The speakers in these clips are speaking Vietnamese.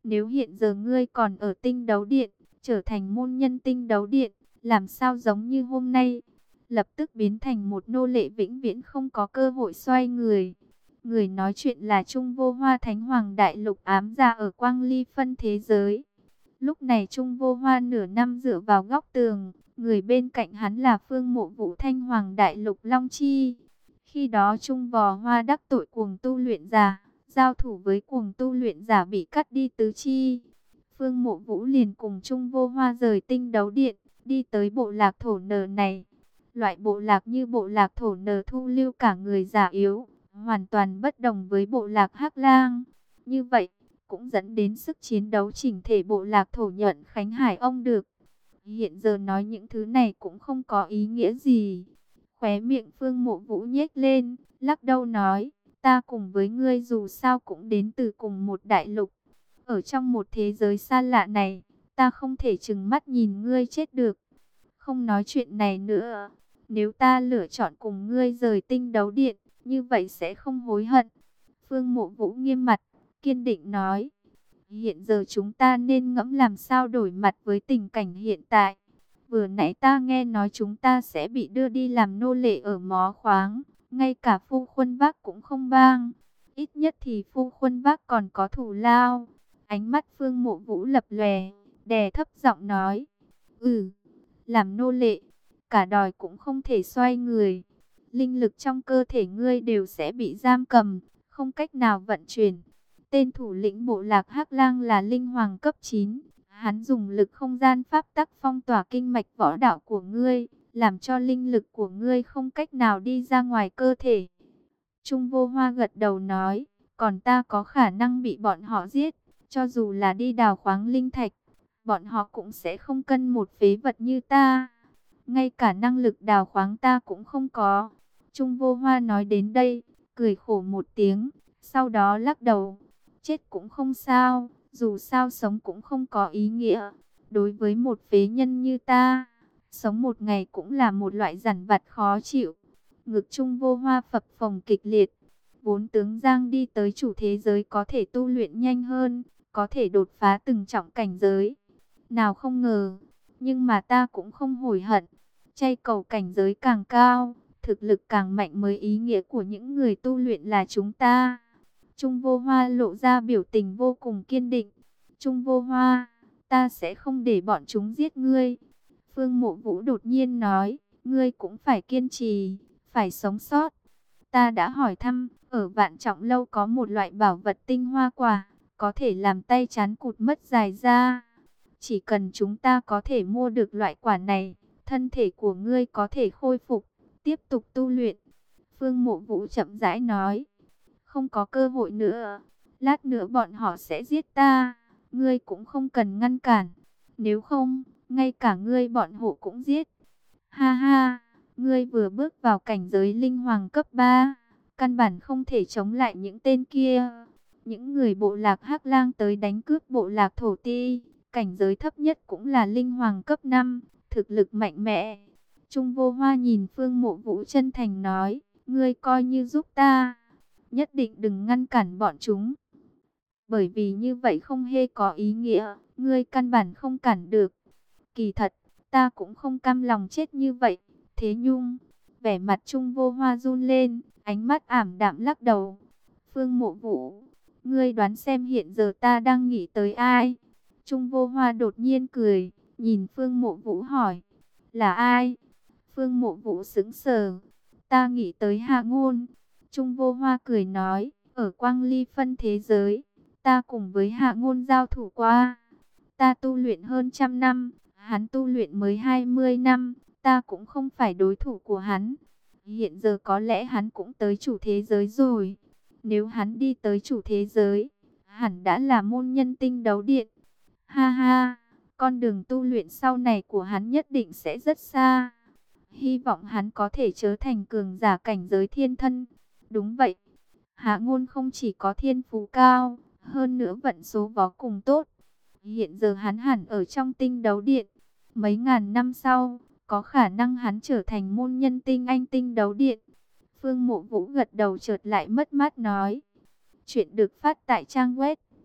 Nếu hiện giờ ngươi còn ở tinh đấu điện, trở thành môn nhân tinh đấu điện, làm sao giống như hôm nay, lập tức biến thành một nô lệ vĩnh viễn không có cơ hội xoay người. Người nói chuyện là Trung Vô Hoa, Thánh Hoàng Đại Lục ám gia ở Quang Ly phân thế giới. Lúc này Trung Vô Hoa nửa năm dựa vào góc tường, người bên cạnh hắn là Phương Mộ Vũ, Thanh Hoàng Đại Lục Long Chi. Khi đó Trung Vò Hoa đắc tội cuồng tu luyện giả, giao thủ với cuồng tu luyện giả bị cắt đi tứ chi. Phương Mộ Vũ liền cùng Trung Vô Hoa rời tinh đấu điện, đi tới bộ lạc thổ nờ này. Loại bộ lạc như bộ lạc thổ nờ thu lưu cả người già yếu, hoàn toàn bất đồng với bộ lạc Hắc Lang. Như vậy, cũng dẫn đến sức chiến đấu chỉnh thể bộ lạc thổ nhuận Khánh Hải ông được. Hiện giờ nói những thứ này cũng không có ý nghĩa gì. Khóe miệng Phương Mộ Vũ nhếch lên, lắc đầu nói, ta cùng với ngươi dù sao cũng đến từ cùng một đại lục. Ở trong một thế giới xa lạ này, ta không thể trừng mắt nhìn ngươi chết được. Không nói chuyện này nữa, nếu ta lựa chọn cùng ngươi rời tinh đấu điện, như vậy sẽ không hối hận. Phương Mộ Vũ nghiêm mặt, kiên định nói, hiện giờ chúng ta nên ngẫm làm sao đổi mặt với tình cảnh hiện tại. Vừa nãy ta nghe nói chúng ta sẽ bị đưa đi làm nô lệ ở mỏ khoáng, ngay cả Phu Khuân Vác cũng không bang. Ít nhất thì Phu Khuân Vác còn có thù lao. Ánh mắt Phương Mộ Vũ lập lòe, đè thấp giọng nói, làm nô lệ, cả đòi cũng không thể xoay người. Linh lực trong cơ thể ngươi đều sẽ bị giam cầm, không cách nào vận chuyển. Tên thủ lĩnh bộ lạc Hắc Lang là linh hoàng cấp 9. Hắn dùng lực không gian pháp tắc phong tỏa kinh mạch võ đạo của ngươi, làm cho linh lực của ngươi không cách nào đi ra ngoài cơ thể. Trung Vô Hoa gật đầu nói, còn ta có khả năng bị bọn họ giết, cho dù là đi đào khoáng linh thạch, bọn họ cũng sẽ không cân một phế vật như ta. Ngay cả năng lực đào khoáng ta cũng không có. Trung Vô Hoa nói đến đây, cười khổ một tiếng, sau đó lắc đầu. Chết cũng không sao, dù sao sống cũng không có ý nghĩa. Đối với một phế nhân như ta, sống một ngày cũng là một loại dằn vặt khó chịu. Ngực Trung Vô Hoa phập phồng kịch liệt. Vốn tướng Giang đi tới chủ thế giới có thể tu luyện nhanh hơn, có thể đột phá từng trọng cảnh giới. Nào không ngờ, nhưng mà ta cũng không hối hận. Chay cầu cảnh giới càng cao, thực lực càng mạnh mới ý nghĩa của những người tu luyện là chúng ta. Trung Vô Hoa lộ ra biểu tình vô cùng kiên định. Trung Vô Hoa, ta sẽ không để bọn chúng giết ngươi. Phương Mộ Vũ đột nhiên nói, ngươi cũng phải kiên trì, phải sống sót. Ta đã hỏi thăm, ở Vạn Trọng Lâu có một loại bảo vật tinh hoa quả, có thể làm tay chán cụt mất dài ra. Chỉ cần chúng ta có thể mua được loại quả này, thân thể của ngươi có thể khôi phục, tiếp tục tu luyện. Phương Mộ Vũ chậm rãi nói, không có cơ hội nữa. Lát nữa bọn họ sẽ giết ta, ngươi cũng không cần ngăn cản. Nếu không, ngay cả ngươi bọn họ cũng giết. Ha ha, ngươi vừa bước vào cảnh giới linh hoàng cấp 3, căn bản không thể chống lại những tên kia. Những người bộ lạc Hắc Lang tới đánh cướp bộ lạc Thổ Ti, cảnh giới thấp nhất cũng là linh hoàng cấp 5, thực lực mạnh mẽ. Trung Vô Hoa nhìn Phương Mộ Vũ chân thành nói, ngươi coi như giúp ta, nhất định đừng ngăn cản bọn chúng. Bởi vì như vậy không hề có ý nghĩa, ngươi căn bản không cản được. Kỳ thật, ta cũng không cam lòng chết như vậy. Thế nhưng, vẻ mặt Trung Vô Hoa run lên, ánh mắt ảm đạm lắc đầu. Phương Mộ Vũ, ngươi đoán xem hiện giờ ta đang nghĩ tới ai? Trung Vô Hoa đột nhiên cười, nhìn Phương Mộ Vũ hỏi, là ai? Phương Mộ Vũ sững sờ, ta nghĩ tới Hạ Ngôn. Trung Vô Hoa cười nói, ở Quang Ly phân thế giới, ta cùng với Hạ Ngôn giao thủ qua. Ta tu luyện hơn 100 năm, hắn tu luyện mới 20 năm, ta cũng không phải đối thủ của hắn. Hiện giờ có lẽ hắn cũng tới chủ thế giới rồi. Nếu hắn đi tới chủ thế giới, hẳn đã là môn nhân tinh đấu điện. Ha ha, con đường tu luyện sau này của hắn nhất định sẽ rất xa. Hy vọng hắn có thể trở thành cường giả cảnh giới thiên thân. Đúng vậy, Hạ Ngôn không chỉ có thiên phú cao, hơn nữa vận số vô cùng tốt. Hiện giờ hắn hẳn ở trong tinh đấu điện. Mấy ngàn năm sau, có khả năng hắn trở thành môn nhân tinh anh tinh đấu điện. Phương Mộ Vũ gật đầu chợt lại mất mát nói. Chuyện được phát tại trang web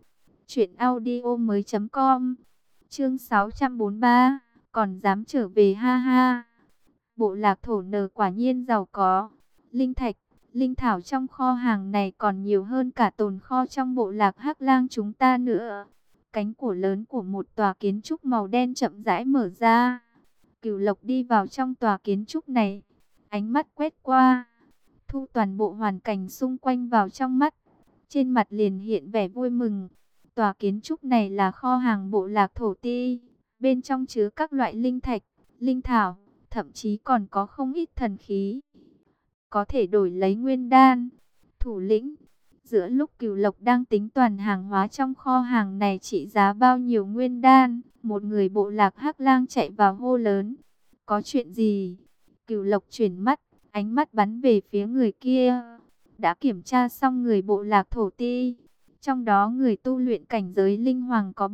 Chuyện audio mới.com. Chương 643. Còn dám trở về ha ha. Bộ lạc thổ nờ quả nhiên giàu có. Linh thạch, linh thảo trong kho hàng này còn nhiều hơn cả tồn kho trong bộ lạc Hắc Lang chúng ta nữa. Cánh cửa lớn của một tòa kiến trúc màu đen chậm rãi mở ra. Cửu Lộc đi vào trong tòa kiến trúc này, ánh mắt quét qua, thu toàn bộ hoàn cảnh xung quanh vào trong mắt, trên mặt liền hiện vẻ vui mừng. Tòa kiến trúc này là kho hàng bộ lạc thổ ti, bên trong chứa các loại linh thạch, linh thảo, thậm chí còn có không ít thần khí, có thể đổi lấy nguyên đan. Thủ lĩnh, giữa lúc Cửu Lộc đang tính toán hàng hóa trong kho hàng này trị giá bao nhiêu nguyên đan, một người bộ lạc Hắc Lang chạy vào hô lớn. Có chuyện gì? Cửu Lộc chuyển mắt, ánh mắt bắn về phía người kia. Đã kiểm tra xong người bộ lạc thổ ti, trong đó người tu luyện cảnh giới linh hoàng có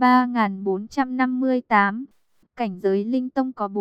3.458, cảnh giới linh tông có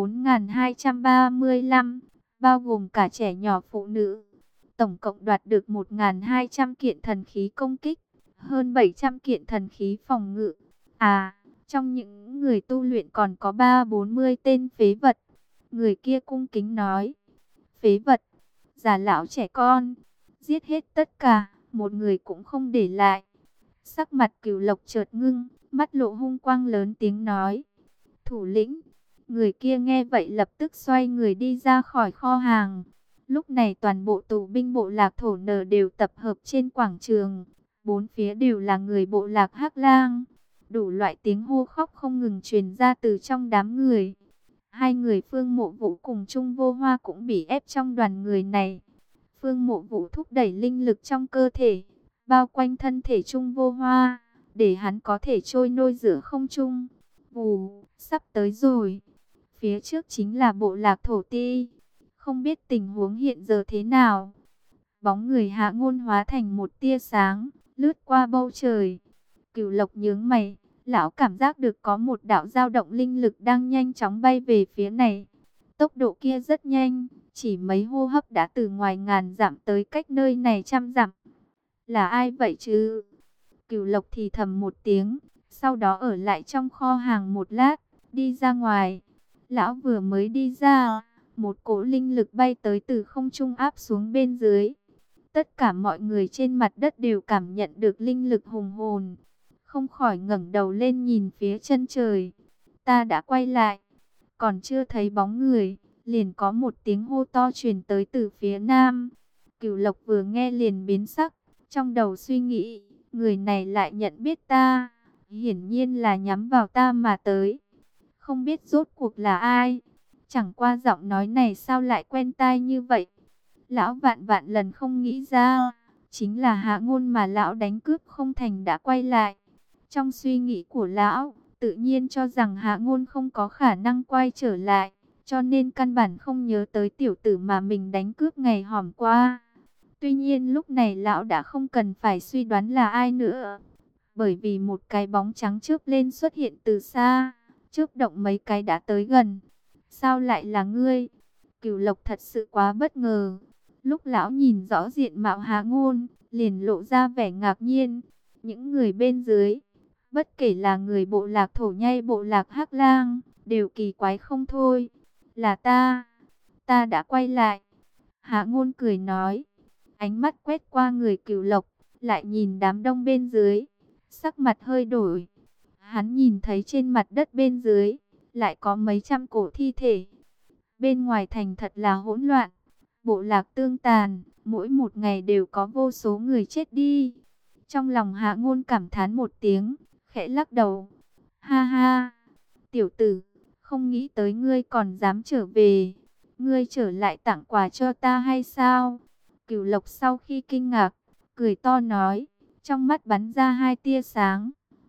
4.235, bao gồm cả trẻ nhỏ phụ nữ. Tổng cộng đoạt được 1.200 kiện thần khí công kích, hơn 700 kiện thần khí phòng ngự. À, trong những người tu luyện còn có 340 tên phế vật. Người kia cung kính nói, phế vật, già lão trẻ con, giết hết tất cả, một người cũng không để lại. Sắc mặt Cửu Lộc chợt ngưng, mắt lộ hung quang, lớn tiếng nói, thủ lĩnh. Người kia nghe vậy lập tức xoay người đi ra khỏi kho hàng. Lúc này toàn bộ tù binh bộ lạc thổ nờ đều tập hợp trên quảng trường. Bốn phía đều là người bộ lạc Hắc Lang. Đủ loại tiếng hô khóc không ngừng truyền ra từ trong đám người. Hai người Phương Mộ Vũ cùng Trung Vô Hoa cũng bị ép trong đoàn người này. Phương Mộ Vũ thúc đẩy linh lực trong cơ thể, bao quanh thân thể Trung Vô Hoa, để hắn có thể trôi nôi giữa không trung. Vù, sắp tới rồi. Phía trước chính là bộ lạc thổ ti. Không biết tình huống hiện giờ thế nào. Bóng người Hạ Ngôn hóa thành một tia sáng, lướt qua bầu trời. Cửu Lộc nhướng mày, lão cảm giác được có một đạo dao động linh lực đang nhanh chóng bay về phía này. Tốc độ kia rất nhanh, chỉ mấy hô hấp đã từ ngoài ngàn dặm tới cách nơi này trăm dặm. Là ai vậy chứ? Cửu Lộc thì thầm một tiếng, sau đó ở lại trong kho hàng một lát, đi ra ngoài. Lão vừa mới đi ra, một cỗ linh lực bay tới từ không trung áp xuống bên dưới. Tất cả mọi người trên mặt đất đều cảm nhận được linh lực hùng hồn, không khỏi ngẩng đầu lên nhìn phía chân trời. Ta đã quay lại, còn chưa thấy bóng người, liền có một tiếng hô to truyền tới từ phía nam. Cửu Lộc vừa nghe liền biến sắc, trong đầu suy nghĩ, người này lại nhận biết ta, hiển nhiên là nhắm vào ta mà tới. Không biết rốt cuộc là ai, chẳng qua giọng nói này sao lại quen tai như vậy. Lão vạn vạn lần không nghĩ ra, chính là Hạ Ngôn mà lão đánh cướp không thành đã quay lại. Trong suy nghĩ của lão, tự nhiên cho rằng Hạ Ngôn không có khả năng quay trở lại, cho nên căn bản không nhớ tới tiểu tử mà mình đánh cướp ngày hôm qua. Tuy nhiên lúc này lão đã không cần phải suy đoán là ai nữa, bởi vì một cái bóng trắng chớp lên xuất hiện từ xa, chớp động mấy cái đã tới gần. Sao lại là ngươi? Cửu Lộc thật sự quá bất ngờ. Lúc lão nhìn rõ diện mạo Hạ Ngôn, liền lộ ra vẻ ngạc nhiên. Những người bên dưới, bất kể là người bộ lạc thổ nhai bộ lạc Hắc Lang, đều kỳ quái không thôi. Là ta đã quay lại. Hạ Ngôn cười nói, ánh mắt quét qua người Cửu Lộc, lại nhìn đám đông bên dưới, sắc mặt hơi đổi. Hắn nhìn thấy trên mặt đất bên dưới, lại có mấy trăm cổ thi thể. Bên ngoài thành thật là hỗn loạn, bộ lạc tương tàn, mỗi một ngày đều có vô số người chết đi. Trong lòng Hạ Ngôn cảm thán một tiếng, khẽ lắc đầu. Ha ha, tiểu tử, không nghĩ tới ngươi còn dám trở về. Ngươi trở lại tặng quà cho ta hay sao? Cửu Lộc sau khi kinh ngạc, cười to nói, trong mắt bắn ra hai tia sáng.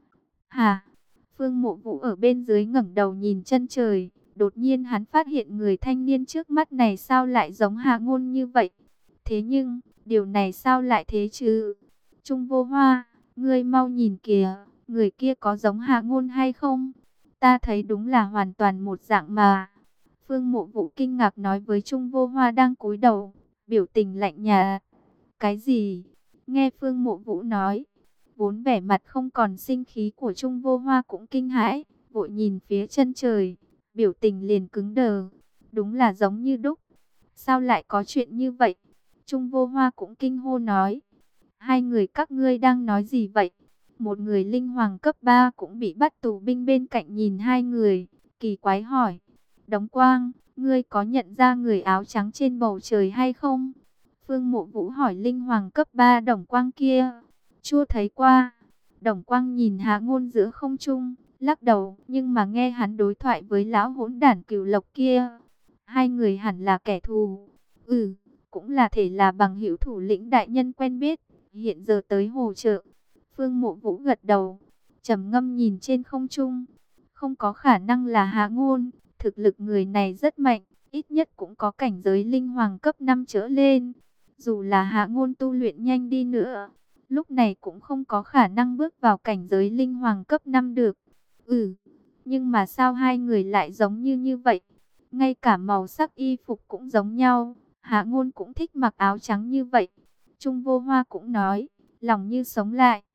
Hả? Phương Mộ Vũ ở bên dưới ngẩng đầu nhìn chân trời. Đột nhiên hắn phát hiện người thanh niên trước mắt này sao lại giống Hạ Ngôn như vậy. Thế nhưng, điều này sao lại thế chứ? Trung Vô Hoa, ngươi mau nhìn kìa, người kia có giống Hạ Ngôn hay không? Ta thấy đúng là hoàn toàn một dạng mà. Phương Mộ Vũ kinh ngạc nói với Trung Vô Hoa đang cúi đầu, biểu tình lạnh nhạt. Cái gì? Nghe Phương Mộ Vũ nói, Vốn vẻ mặt không còn sinh khí của Trung Vô Hoa cũng kinh hãi, vội nhìn phía chân trời, biểu tình liền cứng đờ. Đúng là giống như đúc. Sao lại có chuyện như vậy? Trung Vô Hoa cũng kinh hô nói. Hai người các ngươi đang nói gì vậy? Một người linh hoàng cấp 3 cũng bị bắt tù binh bên cạnh nhìn hai người, kỳ quái hỏi. Đống Quang, ngươi có nhận ra người áo trắng trên bầu trời hay không? Phương Mộ Vũ hỏi linh hoàng cấp 3 Đồng Quang kia. Chưa thấy qua. Đồng Quang nhìn Hạ Ngôn giữa không trung, lắc đầu, nhưng mà nghe hắn đối thoại với lão hỗn đản Cửu Lộc kia, hai người hẳn là kẻ thù. Ừ, cũng là thể là bằng hữu thủ lĩnh đại nhân quen biết, hiện giờ tới hỗ trợ. Phương Mộ Vũ gật đầu, trầm ngâm nhìn trên không trung. Không có khả năng là Hạ Ngôn, thực lực người này rất mạnh, ít nhất cũng có cảnh giới linh hoàng cấp 5 trở lên. Dù là Hạ Ngôn tu luyện nhanh đi nữa, lúc này cũng không có khả năng bước vào cảnh giới linh hoàng cấp 5 được. Ừ, nhưng mà sao hai người lại giống như vậy? Ngay cả màu sắc y phục cũng giống nhau. Hạ Ngôn cũng thích mặc áo trắng như vậy. Trung Vô Hoa cũng nói, lòng như sống lại.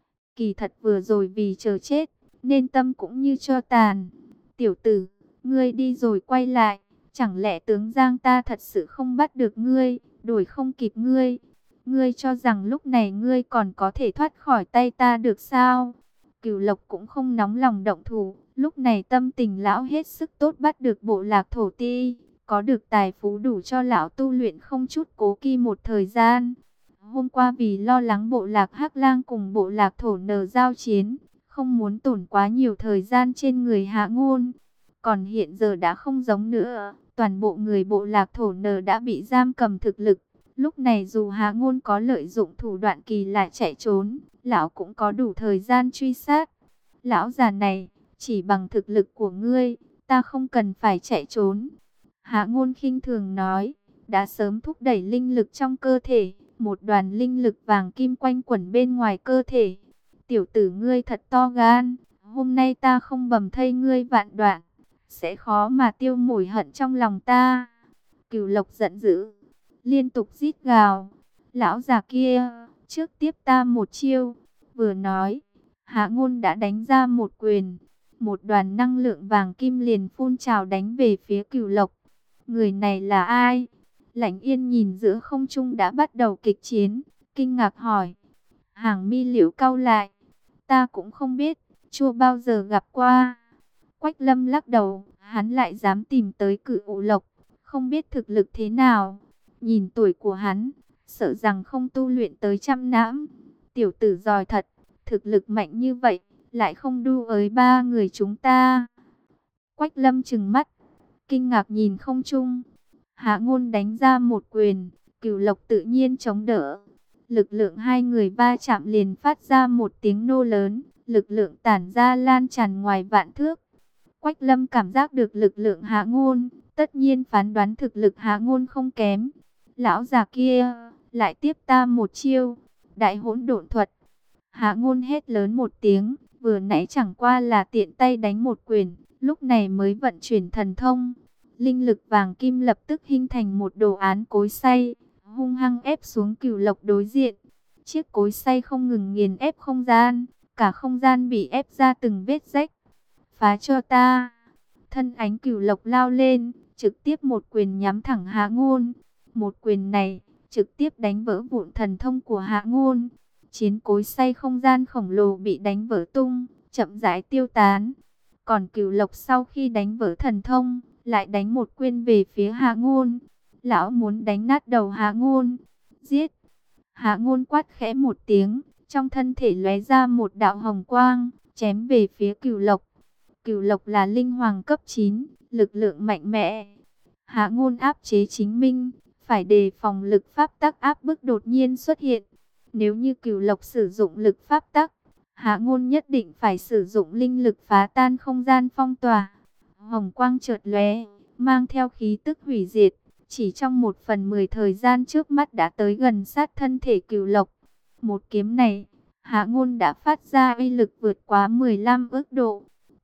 Kỳ thật vừa rồi vì chờ chết, nên tâm cũng như tro tàn. Tiểu tử, ngươi đi rồi quay lại, chẳng lẽ tướng Giang ta thật sự không bắt được ngươi, đuổi không kịp ngươi? Ngươi cho rằng lúc này ngươi còn có thể thoát khỏi tay ta được sao? Cửu Lộc cũng không nóng lòng động thủ, lúc này tâm tình lão hết sức tốt, bắt được bộ lạc thổ ti, có được tài phú đủ cho lão tu luyện không chút cố kỳ một thời gian. Hôm qua vì lo lắng bộ lạc Hắc Lang cùng bộ lạc thổ nờ giao chiến, không muốn tổn quá nhiều thời gian trên người Hạ Ngôn. Còn hiện giờ đã không giống nữa, toàn bộ người bộ lạc thổ nờ đã bị giam cầm thực lực. Lúc này dù Hạ Ngôn có lợi dụng thủ đoạn kỳ lạ chạy trốn, lão cũng có đủ thời gian truy sát. Lão già này, chỉ bằng thực lực của ngươi, ta không cần phải chạy trốn. Hạ Ngôn khinh thường nói, đã sớm thúc đẩy linh lực trong cơ thể, một đoàn linh lực vàng kim quanh quẩn bên ngoài cơ thể. Tiểu tử ngươi thật to gan, hôm nay ta không bầm thây ngươi vạn đoạn, sẽ khó mà tiêu mối hận trong lòng ta. Cửu Lộc giận dữ, liên tục rít gào. Lão già kia, trước tiếp ta một chiêu. Vừa nói, Hạ Ngôn đã đánh ra một quyền. Một đoàn năng lượng vàng kim liền phun trào đánh về phía Cửu Lộc. Người này là ai? Lãnh Yên nhìn giữa không trung đã bắt đầu kịch chiến, kinh ngạc hỏi. Hàng mi liễu cau lại. Ta cũng không biết, chưa bao giờ gặp qua. Quách Lâm lắc đầu, hắn lại dám tìm tới Cửu Lộc, không biết thực lực thế nào. Nhìn tuổi của hắn, sợ rằng không tu luyện tới 100 năm. Tiểu tử giỏi thật, thực lực mạnh như vậy, lại không đu với ba người chúng ta. Quách Lâm trừng mắt, kinh ngạc nhìn không trung. Hạ Ngôn đánh ra một quyền, Cửu Lộc tự nhiên chống đỡ. Lực lượng hai người va chạm liền phát ra một tiếng nô lớn, lực lượng tản ra lan tràn ngoài vạn thước. Quách Lâm cảm giác được lực lượng Hạ Ngôn, tất nhiên phán đoán thực lực Hạ Ngôn không kém. Lão già kia, lại tiếp ta một chiêu, đại hỗn độn thuật. Hạ Ngôn hét lớn một tiếng, vừa nãy chẳng qua là tiện tay đánh một quyền, lúc này mới vận chuyển thần thông. Linh lực vàng kim lập tức hình thành một đồ án cối xay, hung hăng ép xuống Cửu Lộc đối diện. Chiếc cối xay không ngừng nghiền ép không gian, cả không gian bị ép ra từng vết rách. Phá cho ta! Thân ánh Cửu Lộc lao lên, trực tiếp một quyền nhắm thẳng Hạ Ngôn. Một quyền này, trực tiếp đánh vỡ vụn thần thông của Hạ Ngôn. Chiến cối xay không gian khổng lồ bị đánh vỡ tung, chậm rãi tiêu tán. Còn Cửu Lộc sau khi đánh vỡ thần thông, lại đánh một quyền về phía Hạ Ngôn. Lão muốn đánh nát đầu Hạ Ngôn. Giết! Hạ Ngôn quát khẽ một tiếng, trong thân thể lóe ra một đạo hồng quang, chém về phía Cửu Lộc. Cửu Lộc là linh hoàng cấp 9, lực lượng mạnh mẽ. Hạ Ngôn áp chế chính mình, phải đề phòng lực pháp tắc áp bức đột nhiên xuất hiện. Nếu như Cửu Lộc sử dụng lực pháp tắc, Hạ Ngôn nhất định phải sử dụng linh lực phá tan không gian phong tỏa. Hồng quang chợt lóe, mang theo khí tức hủy diệt, chỉ trong 1/10 thời gian trước mắt đã tới gần sát thân thể Cửu Lộc. Một kiếm này, Hạ Ngôn đã phát ra uy lực vượt quá 15 ức độ.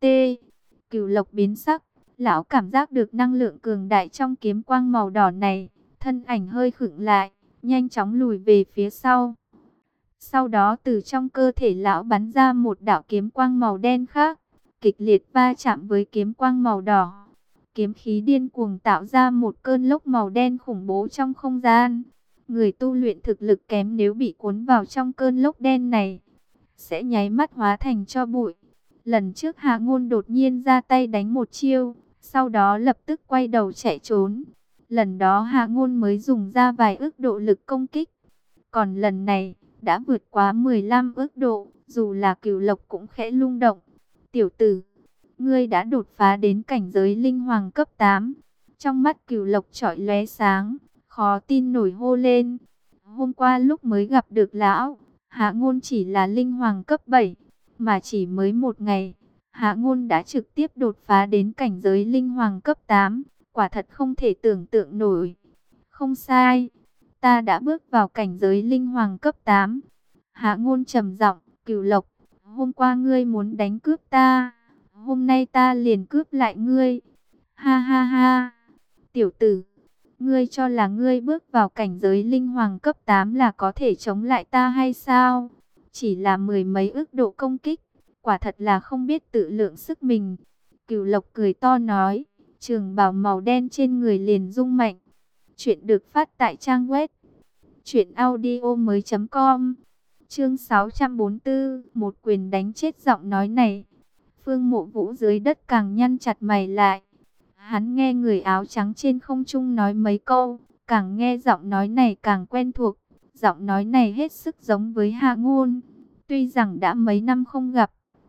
Cửu Lộc biến sắc, lão cảm giác được năng lượng cường đại trong kiếm quang màu đỏ này, thân ảnh hơi khựng lại, nhanh chóng lùi về phía sau. Sau đó từ trong cơ thể lão bắn ra một đạo kiếm quang màu đen khác, kịch liệt va chạm với kiếm quang màu đỏ. Kiếm khí điên cuồng tạo ra một cơn lốc màu đen khủng bố trong không gian. Người tu luyện thực lực kém nếu bị cuốn vào trong cơn lốc đen này, sẽ nháy mắt hóa thành tro bụi. Lần trước Hạ Ngôn đột nhiên ra tay đánh một chiêu, sau đó lập tức quay đầu chạy trốn. Lần đó Hạ Ngôn mới dùng ra vài ức độ lực công kích. Còn lần này, đã vượt quá 15 ức độ, dù là Cửu Lộc cũng khẽ rung động. Tiểu tử, ngươi đã đột phá đến cảnh giới linh hoàng cấp 8. Trong mắt Cửu Lộc chói lóe sáng, khó tin nổi hô lên. Hôm qua lúc mới gặp được lão, Hạ Ngôn chỉ là linh hoàng cấp 7, mà chỉ mới một ngày, Hạ Ngôn đã trực tiếp đột phá đến cảnh giới linh hoàng cấp 8, quả thật không thể tưởng tượng nổi. Không sai, ta đã bước vào cảnh giới linh hoàng cấp 8. Hạ Ngôn trầm giọng, Cửu Lộc, hôm qua ngươi muốn đánh cướp ta, hôm nay ta liền cướp lại ngươi. Ha ha ha, tiểu tử, ngươi cho là ngươi bước vào cảnh giới linh hoàng cấp 8 là có thể chống lại ta hay sao? Chỉ là mười mấy ức độ công kích, quả thật là không biết tự lượng sức mình. Cửu Lộc cười to nói, trường bào màu đen trên người liền rung mạnh. Chuyện được phát tại trang web truyệnaudiomoi.com. Chương 644, một quyền đánh chết giọng nói này. Phương Mộ Vũ dưới đất càng nhăn chặt mày lại. Hắn nghe người áo trắng trên không trung nói mấy câu, càng nghe giọng nói này càng quen thuộc. Giọng nói này hết sức giống với Hạ Ngôn. Tuy rằng đã mấy năm không gặp,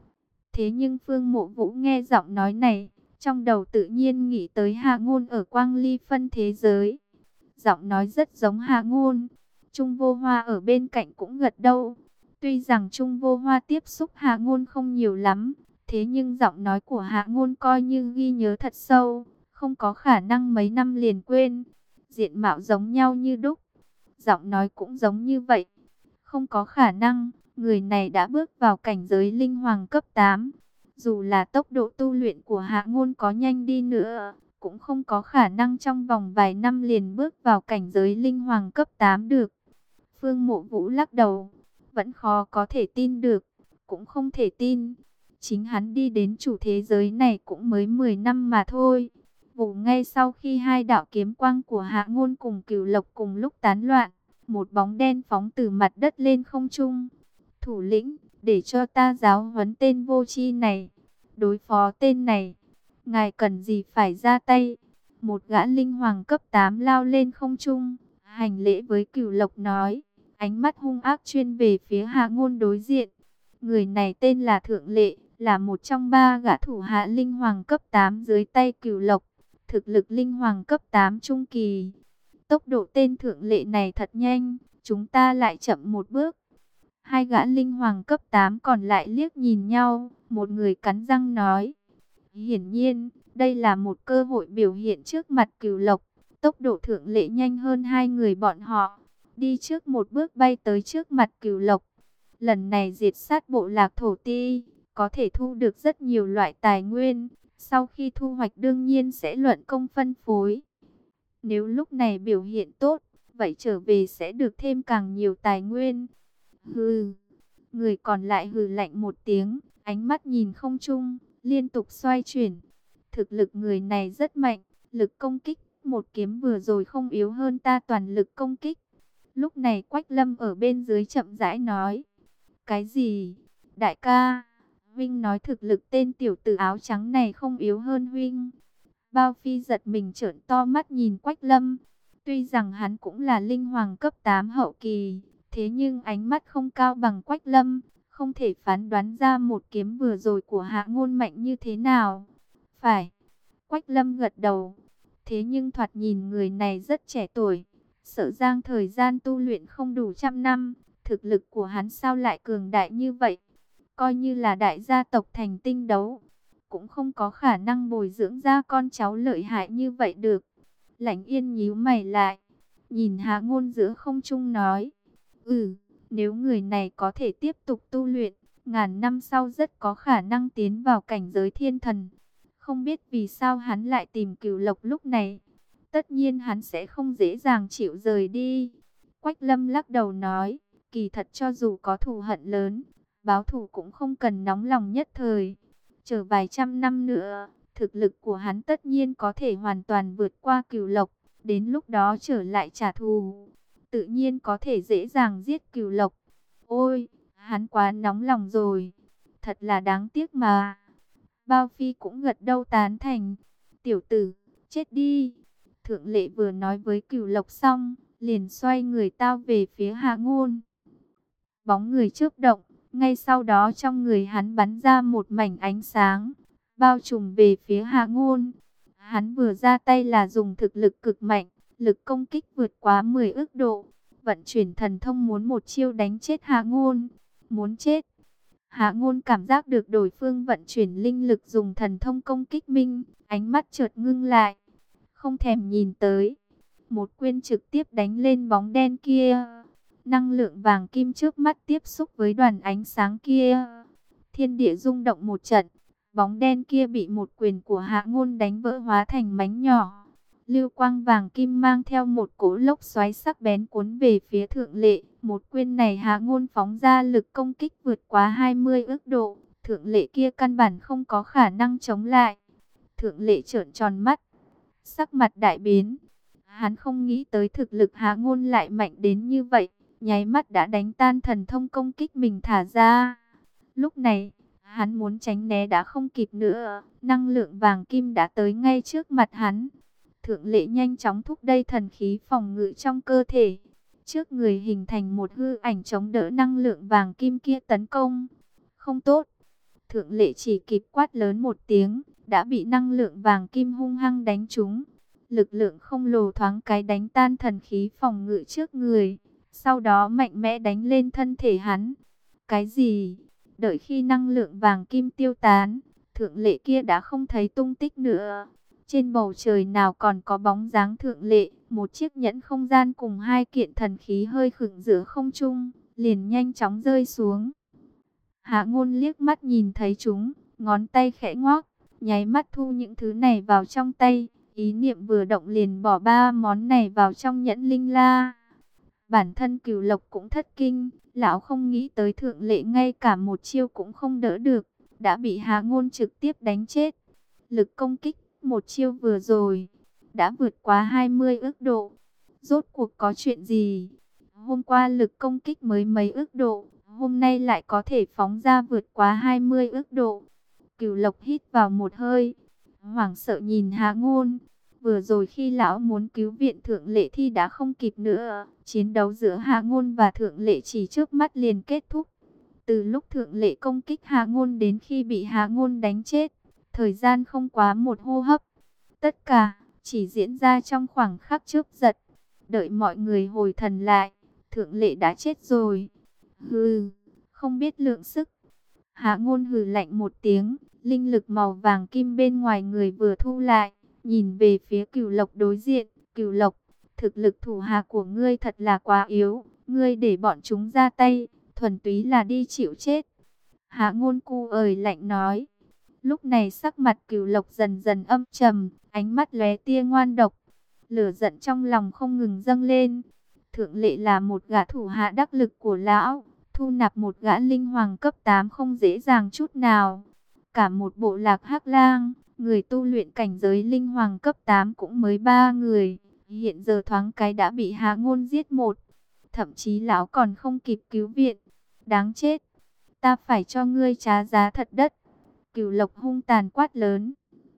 thế nhưng Phương Mộ Vũ nghe giọng nói này, trong đầu tự nhiên nghĩ tới Hạ Ngôn ở Quang Ly phân thế giới. Giọng nói rất giống Hạ Ngôn. Trung Vô Hoa ở bên cạnh cũng gật đầu. Tuy rằng Trung Vô Hoa tiếp xúc Hạ Ngôn không nhiều lắm, thế nhưng giọng nói của Hạ Ngôn coi như ghi nhớ thật sâu, không có khả năng mấy năm liền quên. Diện mạo giống nhau như đúc, giọng nói cũng giống như vậy. Không có khả năng, người này đã bước vào cảnh giới linh hoàng cấp 8. Dù là tốc độ tu luyện của Hạ Ngôn có nhanh đi nữa, cũng không có khả năng trong vòng vài năm liền bước vào cảnh giới linh hoàng cấp 8 được. Phương Mộ Vũ lắc đầu, vẫn khó có thể tin được, cũng không thể tin. Chính hắn đi đến chủ thế giới này cũng mới 10 năm mà thôi. Vụ ngay sau khi hai đạo kiếm quang của Hạ Ngôn cùng Cửu Lộc cùng lúc tán loạn, một bóng đen phóng từ mặt đất lên không trung. Thủ lĩnh, để cho ta giáo huấn tên vô tri này. Đối phó tên này, ngài cần gì phải ra tay? Một gã linh hoàng cấp 8 lao lên không trung, hành lễ với Cửu Lộc nói, ánh mắt hung ác chuyên về phía Hạ Ngôn đối diện. Người này tên là Thượng Lệ, là một trong ba gã thủ hạ linh hoàng cấp 8 dưới tay Cửu Lộc, thực lực linh hoàng cấp 8 trung kỳ. Tốc độ tên Thượng Lệ này thật nhanh, chúng ta lại chậm một bước. Hai gã linh hoàng cấp 8 còn lại liếc nhìn nhau, một người cắn răng nói. Hiển nhiên, đây là một cơ hội biểu hiện trước mặt Cửu Lộc. Tốc độ Thượng Lệ nhanh hơn hai người bọn họ, đi trước một bước bay tới trước mặt Cửu Lộc. Lần này diệt sát bộ lạc thổ ti, có thể thu được rất nhiều loại tài nguyên. Sau khi thu hoạch đương nhiên sẽ luận công phân phối. Nếu lúc này biểu hiện tốt, vậy trở về sẽ được thêm càng nhiều tài nguyên. Hừ, người còn lại hừ lạnh một tiếng, ánh mắt nhìn không trung, liên tục xoay chuyển. Thực lực người này rất mạnh, lực công kích, một kiếm vừa rồi không yếu hơn ta toàn lực công kích. Lúc này Quách Lâm ở bên dưới chậm rãi nói. Cái gì? Đại ca, Vinh nói thực lực tên tiểu tử áo trắng này không yếu hơn Vinh. Bao Phi giật mình trợn to mắt nhìn Quách Lâm. Tuy rằng hắn cũng là linh hoàng cấp 8 hậu kỳ, thế nhưng ánh mắt không cao bằng Quách Lâm, không thể phán đoán ra một kiếm vừa rồi của Hạ Ngôn mạnh như thế nào. Phải, Quách Lâm gật đầu. Thế nhưng thoạt nhìn người này rất trẻ tuổi, sợ rằng thời gian tu luyện không đủ trăm năm, thực lực của hắn sao lại cường đại như vậy? Coi như là đại gia tộc thành tinh đấu, cũng không có khả năng bồi dưỡng ra con cháu lợi hại như vậy được. Lãnh Yên nhíu mày lại, nhìn Hạ Ngôn giữa không trung nói, nếu người này có thể tiếp tục tu luyện, ngàn năm sau rất có khả năng tiến vào cảnh giới thiên thần. Không biết vì sao hắn lại tìm Cửu Lộc lúc này. Tất nhiên hắn sẽ không dễ dàng chịu rời đi. Quách Lâm lắc đầu nói, Kỳ thật cho dù có thù hận lớn, báo thù cũng không cần nóng lòng nhất thời. Chờ vài trăm năm nữa, thực lực của hắn tất nhiên có thể hoàn toàn vượt qua Cửu Lộc. Đến lúc đó trở lại trả thù, tự nhiên có thể dễ dàng giết Cửu Lộc. Ôi, hắn quá nóng lòng rồi. Thật là đáng tiếc mà. Bao Phi cũng gật đầu tán thành. Tiểu tử, chết đi. Thượng Lệ vừa nói với Cửu Lộc xong, liền xoay người tao về phía Hạ Ngôn. Bóng người chớp động, ngay sau đó trong người hắn bắn ra một mảnh ánh sáng, bao trùm về phía Hạ Ngôn. Hắn vừa ra tay là dùng thực lực cực mạnh, lực công kích vượt quá 10 ức độ. Vận chuyển thần thông muốn một chiêu đánh chết Hạ Ngôn. Muốn chết. Hạ Ngôn cảm giác được đối phương vận chuyển linh lực dùng thần thông công kích mình, ánh mắt chợt ngưng lại, không thèm nhìn tới. Một quyền trực tiếp đánh lên bóng đen kia. Năng lượng vàng kim trước mắt tiếp xúc với đoàn ánh sáng kia. Thiên địa rung động một trận. Bóng đen kia bị một quyền của Hạ Ngôn đánh vỡ hóa thành mảnh nhỏ. Lưu quang vàng kim mang theo một cỗ lốc xoáy sắc bén cuốn về phía Thượng Lệ. Một quyền này Hạ Ngôn phóng ra lực công kích vượt quá 20 ức độ. Thượng Lệ kia căn bản không có khả năng chống lại. Thượng Lệ trợn tròn mắt, sắc mặt đại biến. Hắn không nghĩ tới thực lực Hạ Ngôn lại mạnh đến như vậy, nháy mắt đã đánh tan thần thông công kích mình thả ra. Lúc này, hắn muốn tránh né đã không kịp nữa, năng lượng vàng kim đã tới ngay trước mặt hắn. Thượng Lệ nhanh chóng thúc đẩy thần khí phòng ngự trong cơ thể, trước người hình thành một hư ảnh chống đỡ năng lượng vàng kim kia tấn công. Không tốt. Thượng Lệ chỉ kịp quát lớn một tiếng, đã bị năng lượng vàng kim hung hăng đánh trúng. Lực lượng không lồ thoáng cái đánh tan thần khí phòng ngự trước người, sau đó mạnh mẽ đánh lên thân thể hắn. Cái gì? Đợi khi năng lượng vàng kim tiêu tán, Thượng Lệ kia đã không thấy tung tích nữa. Trên bầu trời nào còn có bóng dáng Thượng Lệ, một chiếc nhẫn không gian cùng hai kiện thần khí hơi khựng giữa không trung, liền nhanh chóng rơi xuống. Hạ Ngôn liếc mắt nhìn thấy chúng, ngón tay khẽ ngoắc, nháy mắt thu những thứ này vào trong tay. Ý niệm vừa động liền bỏ ba món này vào trong nhẫn linh la. Bản thân Cửu Lộc cũng thất kinh, lão không nghĩ tới Thượng Lệ ngay cả một chiêu cũng không đỡ được, đã bị Hạ Ngôn trực tiếp đánh chết. Lực công kích một chiêu vừa rồi đã vượt quá 20 ức độ. Rốt cuộc có chuyện gì? Hôm qua lực công kích mới mấy ức độ, hôm nay lại có thể phóng ra vượt quá 20 ức độ. Cửu Lộc hít vào một hơi, hoảng sợ nhìn Hạ Ngôn. Vừa rồi khi lão muốn cứu viện Thượng Lệ thì đã không kịp nữa. Chiến đấu giữa Hạ Ngôn và Thượng Lệ chỉ trước mắt liền kết thúc. Từ lúc Thượng Lệ công kích Hạ Ngôn đến khi bị Hạ Ngôn đánh chết, thời gian không quá một hô hấp. Tất cả chỉ diễn ra trong khoảng khắc chớp giật. Đợi mọi người hồi thần lại, Thượng Lệ đã chết rồi. Hừ, không biết lượng sức. Hạ Ngôn hừ lạnh một tiếng, linh lực màu vàng kim bên ngoài người vừa thu lại, nhìn về phía Cửu Lộc đối diện. Cửu Lộc, thực lực thủ hạ của ngươi thật là quá yếu, ngươi để bọn chúng ra tay, thuần túy là đi chịu chết. Hạ Ngôn cu ời lạnh nói. Lúc này sắc mặt Cửu Lộc dần dần âm trầm, ánh mắt lóe tia ngoan độc, lửa giận trong lòng không ngừng dâng lên. Thượng Lệ là một gã thủ hạ đắc lực của lão, thu nạp một gã linh hoàng cấp 8 không dễ dàng chút nào. Cả một bộ lạc Hắc Lang, người tu luyện cảnh giới linh hoàng cấp 8 cũng mới 3 người, hiện giờ thoáng cái đã bị Hạ Ngôn giết một. Thậm chí lão còn không kịp cứu viện. Đáng chết, ta phải cho ngươi trả giá thật đất. Cửu Lộc hung tàn quát lớn.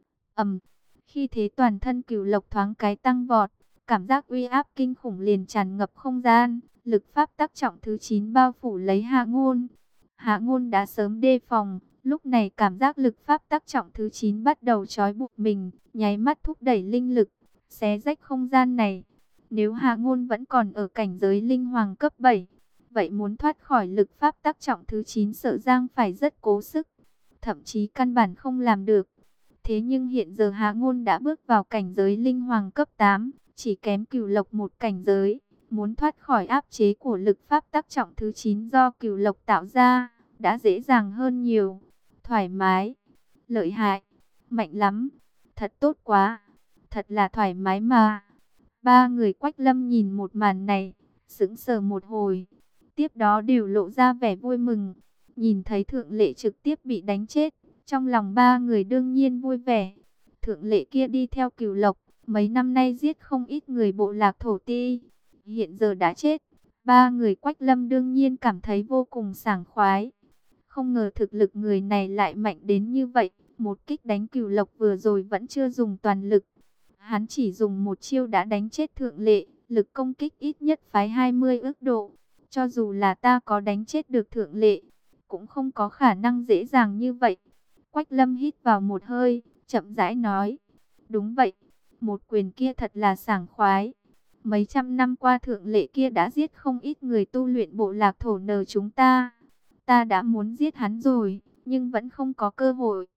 Khi thế toàn thân Cửu Lộc thoáng cái tăng vọt, cảm giác uy áp kinh khủng liền tràn ngập không gian, lực pháp tắc trọng thứ 9 bao phủ lấy Hạ Ngôn. Hạ Ngôn đã sớm đề phòng, lúc này cảm giác lực pháp tắc trọng thứ 9 bắt đầu trói buộc mình, nháy mắt thúc đẩy linh lực, xé rách không gian này. Nếu Hạ Ngôn vẫn còn ở cảnh giới linh hoàng cấp 7, vậy muốn thoát khỏi lực pháp tắc trọng thứ 9 sợ rằng phải rất cố sức, thậm chí căn bản không làm được. Thế nhưng hiện giờ Hạ Ngôn đã bước vào cảnh giới linh hoàng cấp 8, chỉ kém Cửu Lộc một cảnh giới, muốn thoát khỏi áp chế của lực pháp tắc trọng thứ 9 do Cửu Lộc tạo ra, đã dễ dàng hơn nhiều. Thoải mái, lợi hại, mạnh lắm, thật tốt quá, thật là thoải mái mà. Ba người Quách Lâm nhìn một màn này, sững sờ một hồi. tiếp đó đều lộ ra vẻ vui mừng. Nhìn thấy thượng lệ trực tiếp bị đánh chết, trong lòng ba người đương nhiên vui vẻ. Thượng lệ kia đi theo Cửu Lộc, mấy năm nay giết không ít người bộ lạc thổ ti, hiện giờ đã chết. Ba người Quách Lâm đương nhiên cảm thấy vô cùng sảng khoái. Không ngờ thực lực người này lại mạnh đến như vậy. Một kích đánh Cửu Lộc vừa rồi vẫn chưa dùng toàn lực. Hắn chỉ dùng một chiêu đã đánh chết thượng lệ. Lực công kích ít nhất phái 20 ức độ. Cho dù là ta có đánh chết được thượng lệ, cũng không có khả năng dễ dàng như vậy. Quách Lâm hít vào một hơi, chậm rãi nói. Đúng vậy, một quyền kia thật là sảng khoái. Mấy trăm năm qua thượng lệ kia đã giết không ít người tu luyện bộ lạc thổ nờ chúng ta. Ta đã muốn giết hắn rồi, nhưng vẫn không có cơ hội.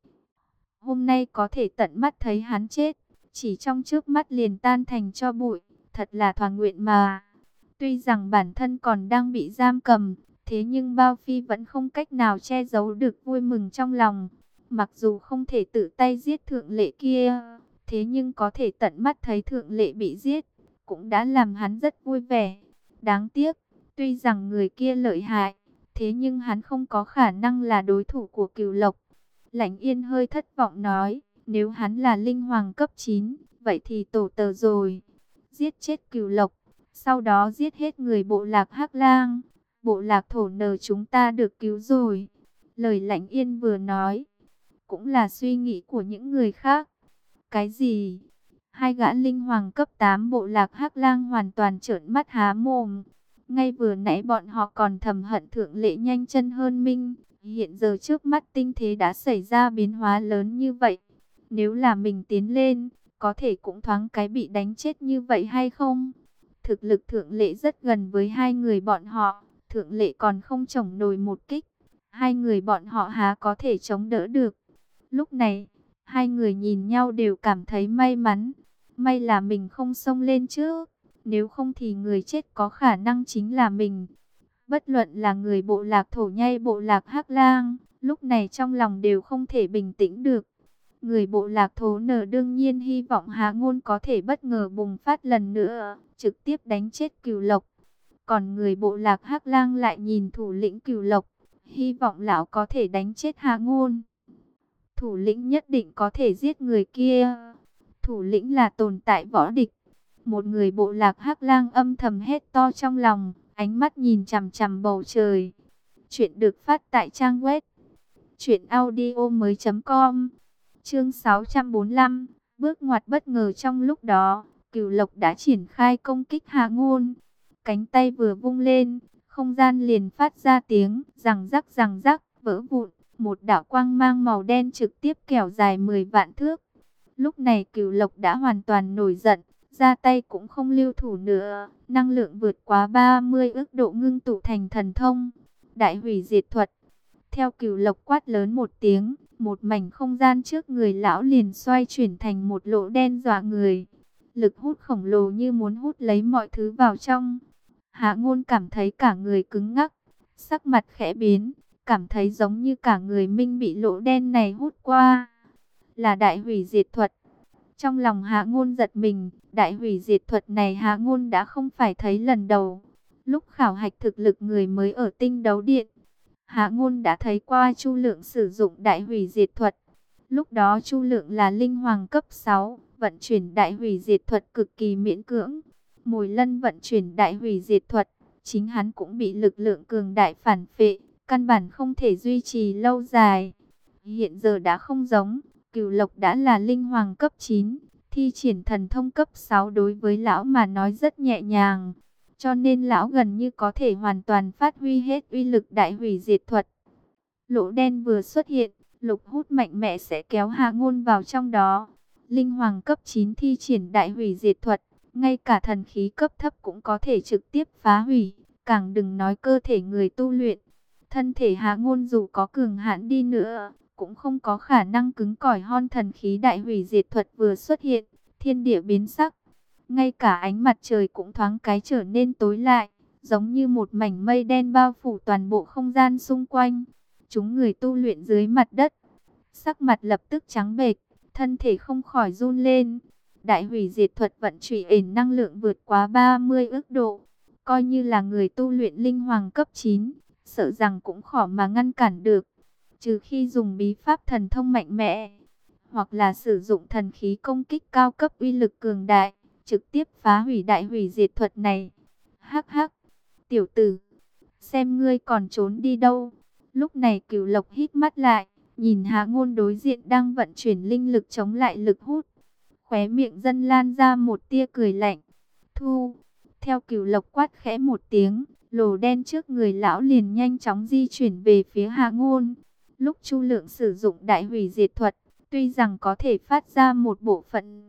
Hôm nay có thể tận mắt thấy hắn chết, chỉ trong trước mắt liền tan thành tro bụi, thật là thỏa nguyện mà. Tuy rằng bản thân còn đang bị giam cầm, thế nhưng Bao Phi vẫn không cách nào che giấu được vui mừng trong lòng. Mặc dù không thể tự tay giết thượng lệ kia, thế nhưng có thể tận mắt thấy thượng lệ bị giết, cũng đã làm hắn rất vui vẻ. Đáng tiếc, tuy rằng người kia lợi hại, thế nhưng hắn không có khả năng là đối thủ của Cửu Lộc. Lãnh Yên hơi thất vọng nói, nếu hắn là linh hoàng cấp 9, vậy thì tổ tờ rồi. Giết chết Cửu Lộc, sau đó giết hết người bộ lạc Hắc Lang, bộ lạc thổ nờ chúng ta được cứu rồi. Lời Lãnh Yên vừa nói, cũng là suy nghĩ của những người khác. Cái gì? Hai gã linh hoàng cấp 8 bộ lạc Hắc Lang hoàn toàn trợn mắt há mồm. Ngay vừa nãy bọn họ còn thầm hận thượng lệ nhanh chân hơn Minh. Hiện giờ trước mắt tinh thế đã xảy ra biến hóa lớn như vậy. Nếu là mình tiến lên, có thể cũng thoáng cái bị đánh chết như vậy hay không? Thực lực thượng lệ rất gần với hai người bọn họ. Thượng lệ còn không chống nổi một kích. Hai người bọn họ há có thể chống đỡ được. Lúc này, hai người nhìn nhau đều cảm thấy may mắn. May là mình không xông lên trước. Nếu không thì người chết có khả năng chính là mình. Bất luận là người bộ lạc thổ nhai bộ lạc Hắc Lang, lúc này trong lòng đều không thể bình tĩnh được. Người bộ lạc thổ nở đương nhiên hy vọng Hạ Ngôn có thể bất ngờ bùng phát lần nữa, trực tiếp đánh chết Cửu Lộc. Còn người bộ lạc Hắc Lang lại nhìn thủ lĩnh Cửu Lộc, hy vọng lão có thể đánh chết Hạ Ngôn. Thủ lĩnh nhất định có thể giết người kia. Thủ lĩnh là tồn tại võ địch. Một người bộ lạc Hắc Lang âm thầm hét to trong lòng, ánh mắt nhìn chằm chằm bầu trời. Chuyện được phát tại trang web truyệnaudiomoi.com. Chương 645, bước ngoặt bất ngờ. Trong lúc đó, Cửu Lộc đã triển khai công kích Hạ Ngôn. Cánh tay vừa vung lên, không gian liền phát ra tiếng rằng rắc vỡ vụn. Một đạo quang mang màu đen trực tiếp kéo dài 10 vạn thước. Lúc này Cửu Lộc đã hoàn toàn nổi giận, ra tay cũng không lưu thủ nữa. Năng lượng vượt quá 30 ức độ ngưng tụ thành thần thông, đại hủy diệt thuật. Theo Cửu Lộc quát lớn một tiếng, một mảnh không gian trước người lão liền xoay chuyển thành một lỗ đen dọa người. Lực hút khổng lồ như muốn hút lấy mọi thứ vào trong. Hạ Ngôn cảm thấy cả người cứng ngắc, sắc mặt khẽ biến, cảm thấy giống như cả người Minh bị lỗ đen này hút qua. Là đại hủy diệt thuật. Trong lòng Hạ Ngôn giật mình, đại hủy diệt thuật này Hạ Ngôn đã không phải thấy lần đầu. Lúc khảo hạch thực lực người mới ở Tinh Đấu Điện, Hạ Ngôn đã thấy qua Chu Lượng sử dụng đại hủy diệt thuật. Lúc đó Chu Lượng là linh hoàng cấp 6, vận chuyển đại hủy diệt thuật cực kỳ miễn cưỡng. Mồi Lân vận chuyển đại hủy diệt thuật, chính hắn cũng bị lực lượng cường đại phản phệ, căn bản không thể duy trì lâu dài. Hiện giờ đã không giống, Cửu Lộc đã là linh hoàng cấp 9, thi triển thần thông cấp 6 đối với lão mà nói rất nhẹ nhàng. Cho nên lão gần như có thể hoàn toàn phát huy hết uy lực đại hủy diệt thuật. Lỗ đen vừa xuất hiện, lực hút mạnh mẽ sẽ kéo Hạ Ngôn vào trong đó. Linh hoàng cấp 9 thi triển đại hủy diệt thuật, ngay cả thần khí cấp thấp cũng có thể trực tiếp phá hủy, càng đừng nói cơ thể người tu luyện. Thân thể Hạ Ngôn dù có cường hãn đi nữa, cũng không có khả năng cứng cỏi hơn thần khí đại hủy diệt thuật vừa xuất hiện, thiên địa biến sắc. Ngay cả ánh mặt trời cũng thoáng cái trở nên tối lại, giống như một mảnh mây đen bao phủ toàn bộ không gian xung quanh. Chúng người tu luyện dưới mặt đất, sắc mặt lập tức trắng bệch, thân thể không khỏi run lên. Đại hủy diệt thuật vận chuyển năng lượng vượt quá 30 ức độ. coi như là người tu luyện linh hoàng cấp 9, sợ rằng cũng khó mà ngăn cản được, trừ khi dùng bí pháp thần thông mạnh mẽ, hoặc là sử dụng thần khí công kích cao cấp uy lực cường đại, trực tiếp phá hủy đại hủy diệt thuật này. Hắc hắc, tiểu tử, xem ngươi còn trốn đi đâu. Lúc này Cửu Lộc hít mắt lại, nhìn Hạ Ngôn đối diện đang vận chuyển linh lực chống lại lực hút. Khóe miệng Dân Lan ra một tia cười lạnh. Thu, theo Cửu Lộc quát khẽ một tiếng, lồ đen trước người lão liền nhanh chóng di chuyển về phía Hạ Ngôn. Lúc Chu Lượng sử dụng đại hủy diệt thuật, tuy rằng có thể phát ra một bộ phận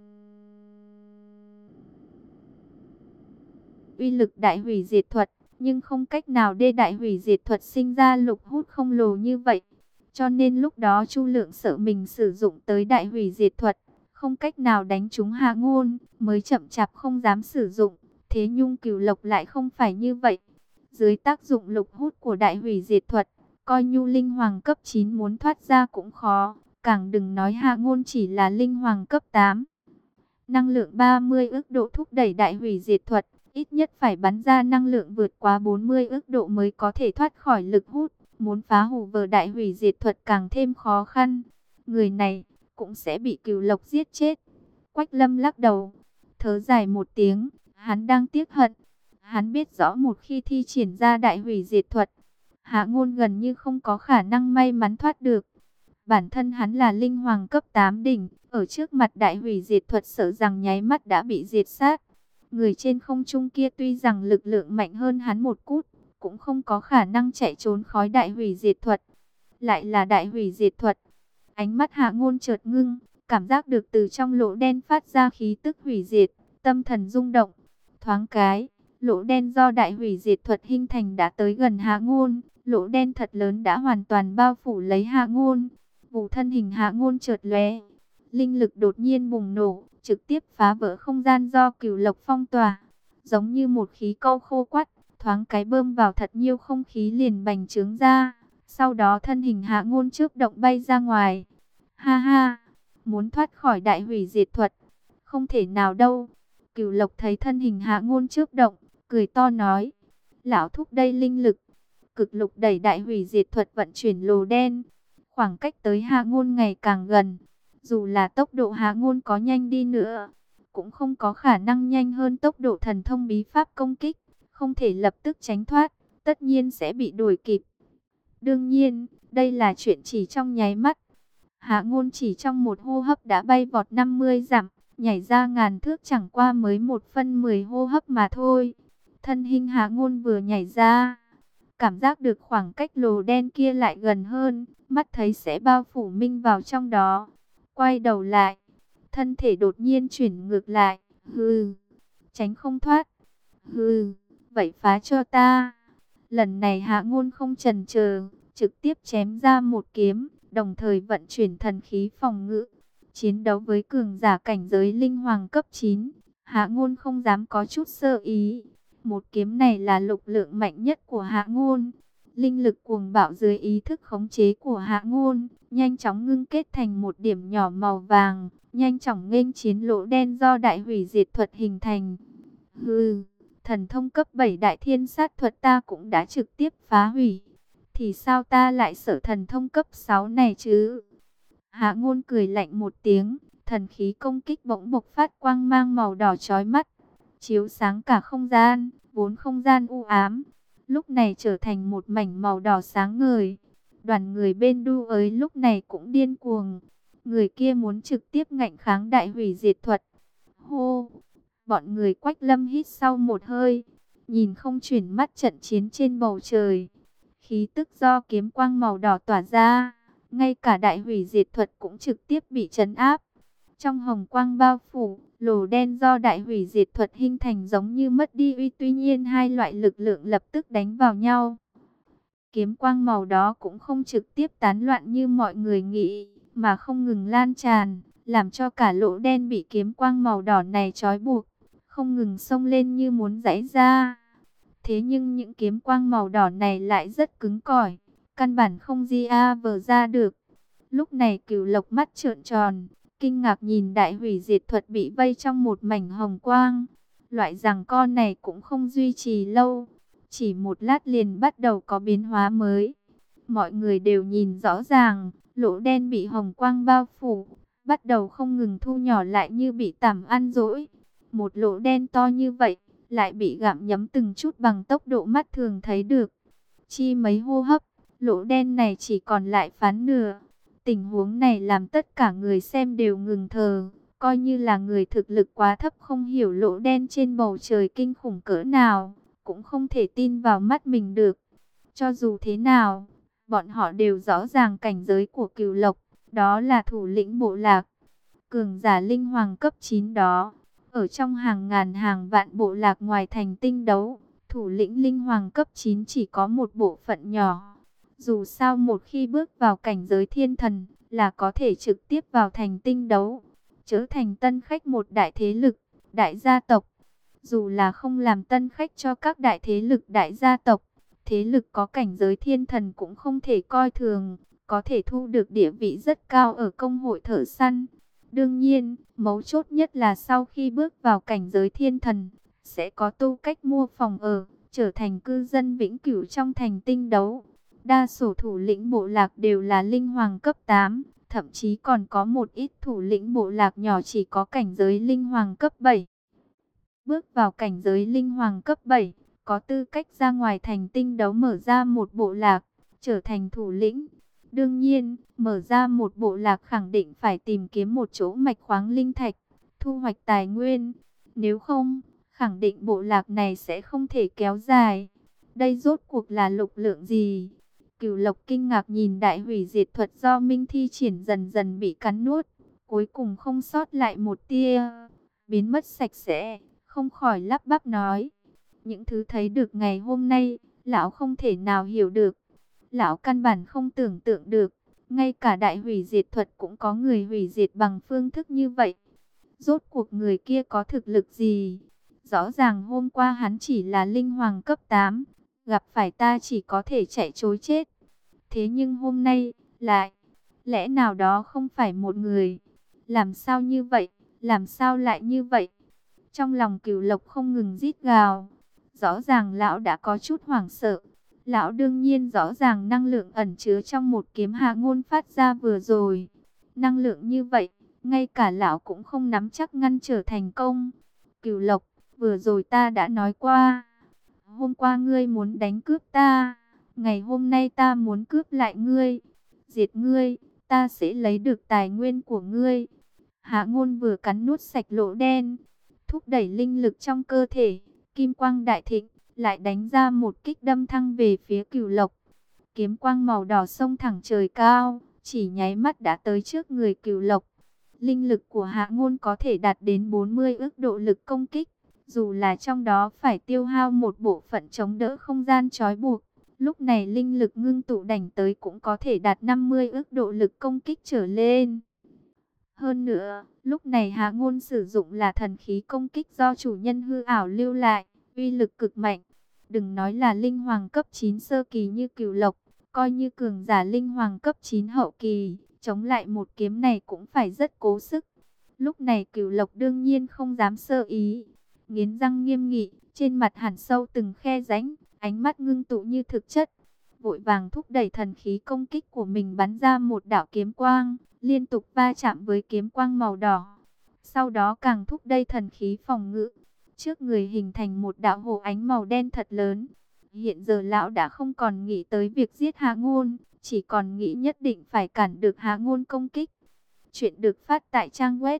uy lực đại hủy diệt thuật, nhưng không cách nào để đại hủy diệt thuật sinh ra lực hút không lồ như vậy. Cho nên lúc đó Chu Lượng sợ mình sử dụng tới đại hủy diệt thuật, không cách nào đánh trúng Hạ Ngôn, mới chậm chạp không dám sử dụng. Thế nhưng Cửu Lộc lại không phải như vậy. Dưới tác dụng lực hút của đại hủy diệt thuật, coi như linh hoàng cấp 9 muốn thoát ra cũng khó, càng đừng nói Hạ Ngôn chỉ là linh hoàng cấp 8. Năng lượng 30 ức độ thúc đẩy đại hủy diệt thuật, ít nhất phải bắn ra năng lượng vượt quá 40 ức độ mới có thể thoát khỏi lực hút. Muốn phá hủ vờ đại hủy diệt thuật càng thêm khó khăn. Người này cũng sẽ bị Cửu Lộc giết chết. Quách Lâm lắc đầu, thở dài một tiếng, hắn đang tiếc hận. Hắn biết rõ một khi thi triển ra đại hủy diệt thuật, Hạ Ngôn gần như không có khả năng may mắn thoát được. Bản thân hắn là linh hoàng cấp 8 đỉnh, ở trước mặt đại hủy diệt thuật sợ rằng nháy mắt đã bị diệt sát. Người trên không trung kia tuy rằng lực lượng mạnh hơn hắn một cút, cũng không có khả năng chạy trốn khỏi đại hủy diệt thuật. Lại là đại hủy diệt thuật. Ánh mắt Hạ Ngôn chợt ngưng, cảm giác được từ trong lỗ đen phát ra khí tức hủy diệt, tâm thần rung động. Thoáng cái, lỗ đen do đại hủy diệt thuật hình thành đã tới gần Hạ Ngôn, lỗ đen thật lớn đã hoàn toàn bao phủ lấy Hạ Ngôn. Vụ thân hình Hạ Ngôn chợt lóe, linh lực đột nhiên bùng nổ, trực tiếp phá vỡ không gian do Cửu Lộc phong tỏa, giống như một khí câu khô quắt, thoáng cái bơm vào thật nhiều không khí liền bành trướng ra. Sau đó thân hình Hạ Ngôn chớp động bay ra ngoài. Ha ha, muốn thoát khỏi đại hủy diệt thuật, không thể nào đâu. Cửu Lộc thấy thân hình Hạ Ngôn chớp động, cười to nói: lão thúc đây linh lực cực lục đẩy đại hủy diệt thuật vận chuyển lồ đen. Khoảng cách tới Hạ Ngôn ngày càng gần. Dù là tốc độ Hạ Ngôn có nhanh đi nữa, cũng không có khả năng nhanh hơn tốc độ thần thông bí pháp công kích. Không thể lập tức tránh thoát, tất nhiên sẽ bị đuổi kịp. Đương nhiên, đây là chuyện chỉ trong nháy mắt. Hạ Ngôn chỉ trong một hô hấp đã bay vọt 50 dặm, nhảy ra ngàn thước chẳng qua mới 1/10 hô hấp mà thôi. Thân hình Hạ Ngôn vừa nhảy ra, cảm giác được khoảng cách lồ đen kia lại gần hơn, mắt thấy sẽ bao phủ minh vào trong đó. Quay đầu lại, thân thể đột nhiên chuyển ngược lại, hừ, tránh không thoát, hừ, vậy phá cho ta. Lần này Hạ Ngôn không chần chờ, trực tiếp chém ra một kiếm, đồng thời vận chuyển thần khí phòng ngự. Chiến đấu với cường giả cảnh giới linh hoàng cấp 9, Hạ Ngôn không dám có chút sơ ý. Một kiếm này là lực lượng mạnh nhất của Hạ Ngôn. Linh lực cuồng bạo dưới ý thức khống chế của Hạ Ngôn, nhanh chóng ngưng kết thành một điểm nhỏ màu vàng, nhanh chóng nghênh chiến lỗ đen do đại hủy diệt thuật hình thành. Hừ, thần thông cấp 7 đại thiên sát thuật ta cũng đã trực tiếp phá hủy, thì sao ta lại sợ thần thông cấp 6 này chứ? Hạ Ngôn cười lạnh một tiếng, thần khí công kích bỗng bộc phát quang mang màu đỏ chói mắt, chiếu sáng cả không gian, vốn không gian u ám, lúc này trở thành một mảnh màu đỏ sáng ngời. Đoàn người bên đu ấy lúc này cũng điên cuồng, người kia muốn trực tiếp ngạnh kháng đại hủy diệt thuật. Hô! Bọn người Quách Lâm hít sau một hơi, nhìn không chuyển mắt trận chiến trên bầu trời. Khí tức do kiếm quang màu đỏ tỏa ra, ngay cả đại hủy diệt thuật cũng trực tiếp bị trấn áp. Trong hồng quang bao phủ, lồ đen do đại hủy diệt thuật hình thành giống như mất đi uy, tuy nhiên hai loại lực lượng lập tức đánh vào nhau. Kiếm quang màu đó cũng không trực tiếp tán loạn như mọi người nghĩ, mà không ngừng lan tràn, làm cho cả lỗ đen bị kiếm quang màu đỏ này trói buộc, không ngừng xông lên như muốn giãy ra. Thế nhưng những kiếm quang màu đỏ này lại rất cứng cỏi, căn bản không vờ ra được. Lúc này Cửu Lộc mắt trợn tròn, kinh ngạc nhìn đại hủy diệt thuật bị vây trong một mảnh hồng quang. Loại giằng co này cũng không duy trì lâu, chỉ một lát liền bắt đầu có biến hóa mới. Mọi người đều nhìn rõ ràng, lỗ đen bị hồng quang bao phủ, bắt đầu không ngừng thu nhỏ lại như bị tằm ăn dỗi. Một lỗ đen to như vậy, lại bị gặm nhấm từng chút bằng tốc độ mắt thường thấy được. Chi mấy hô hấp, lỗ đen này chỉ còn lại phán nửa. Tình huống này làm tất cả người xem đều ngừng thở, coi như là người thực lực quá thấp không hiểu lỗ đen trên bầu trời kinh khủng cỡ nào, cũng không thể tin vào mắt mình được. Cho dù thế nào, bọn họ đều rõ ràng cảnh giới của Cửu Lộc, đó là thủ lĩnh bộ lạc, cường giả linh hoàng cấp 9 đó. Ở trong hàng ngàn hàng vạn bộ lạc ngoài thành tinh đấu, thủ lĩnh linh hoàng cấp 9 chỉ có một bộ phận nhỏ. Dù sao một khi bước vào cảnh giới thiên thần là có thể trực tiếp vào thành tinh đấu, trở thành tân khách một đại thế lực, đại gia tộc. Dù là không làm tân khách cho các đại thế lực đại gia tộc, thế lực có cảnh giới thiên thần cũng không thể coi thường, có thể thu được địa vị rất cao ở công hội thợ săn. Đương nhiên, mấu chốt nhất là sau khi bước vào cảnh giới thiên thần, sẽ có tư cách mua phòng ở, trở thành cư dân vĩnh cửu trong thành tinh đấu. Đa số thủ lĩnh bộ lạc đều là linh hoàng cấp 8, thậm chí còn có một ít thủ lĩnh bộ lạc nhỏ chỉ có cảnh giới linh hoàng cấp 7. Bước vào cảnh giới linh hoàng cấp 7, có tư cách ra ngoài thành tinh đấu mở ra một bộ lạc, trở thành thủ lĩnh. Đương nhiên, mở ra một bộ lạc khẳng định phải tìm kiếm một chỗ mạch khoáng linh thạch, thu hoạch tài nguyên. Nếu không, khẳng định bộ lạc này sẽ không thể kéo dài. Đây rốt cuộc là lực lượng gì? Cửu Lộc kinh ngạc nhìn đại hủy diệt thuật do Minh thi triển dần dần bị cắn nuốt, cuối cùng không sót lại một tia, biến mất sạch sẽ, không khỏi lắp bắp nói. Những thứ thấy được ngày hôm nay, lão không thể nào hiểu được. Lão căn bản không tưởng tượng được, ngay cả đại hủy diệt thuật cũng có người hủy diệt bằng phương thức như vậy. Rốt cuộc người kia có thực lực gì? Rõ ràng hôm qua hắn chỉ là linh hoàng cấp 8, gặp phải ta chỉ có thể chạy trối chết. Thế nhưng hôm nay, lại, lẽ nào đó không phải một người? Làm sao như vậy? Làm sao lại như vậy? Trong lòng Cửu Lộc không ngừng rít gào. Rõ ràng lão đã có chút hoảng sợ. Lão đương nhiên rõ ràng năng lượng ẩn chứa trong một kiếm Hạ Ngôn phát ra vừa rồi. Năng lượng như vậy, ngay cả lão cũng không nắm chắc ngăn trở thành công. Cửu Lộc, vừa rồi ta đã nói qua. Hôm qua ngươi muốn đánh cướp ta. Ngày hôm nay ta muốn cướp lại ngươi. Diệt ngươi, ta sẽ lấy được tài nguyên của ngươi. Hạ Ngôn vừa cắn nuốt sạch lỗ đen, thúc đẩy linh lực trong cơ thể, kim quang đại thịnh, lại đánh ra một kích đâm thăng về phía Cửu Lộc. Kiếm quang màu đỏ xông thẳng trời cao, chỉ nháy mắt đã tới trước người Cửu Lộc. Linh lực của Hạ Ngôn có thể đạt đến 40 ức độ lực công kích, dù là trong đó phải tiêu hao một bộ phận chống đỡ không gian trói buộc. Lúc này linh lực ngưng tụ đảnh tới cũng có thể đạt 50 ức độ lực công kích trở lên. Hơn nữa, lúc này Hạ Ngôn sử dụng là thần khí công kích do chủ nhân hư ảo lưu lại, uy lực cực mạnh. Đừng nói là linh hoàng cấp 9 sơ kỳ như Cửu Lộc, coi như cường giả linh hoàng cấp 9 hậu kỳ, chống lại một kiếm này cũng phải rất cố sức. Lúc này Cửu Lộc đương nhiên không dám sơ ý, nghiến răng nghiêm nghị, trên mặt hằn sâu từng khe rãnh, ánh mắt ngưng tụ như thực chất, vội vàng thúc đẩy thần khí công kích của mình bắn ra một đạo kiếm quang, liên tục va chạm với kiếm quang màu đỏ. Sau đó càng thúc đẩy thần khí phòng ngự, trước người hình thành một đạo hồ ánh màu đen thật lớn. Hiện giờ lão đã không còn nghĩ tới việc giết Hạ Ngôn, chỉ còn nghĩ nhất định phải cản được Hạ Ngôn công kích. Chuyện được phát tại trang web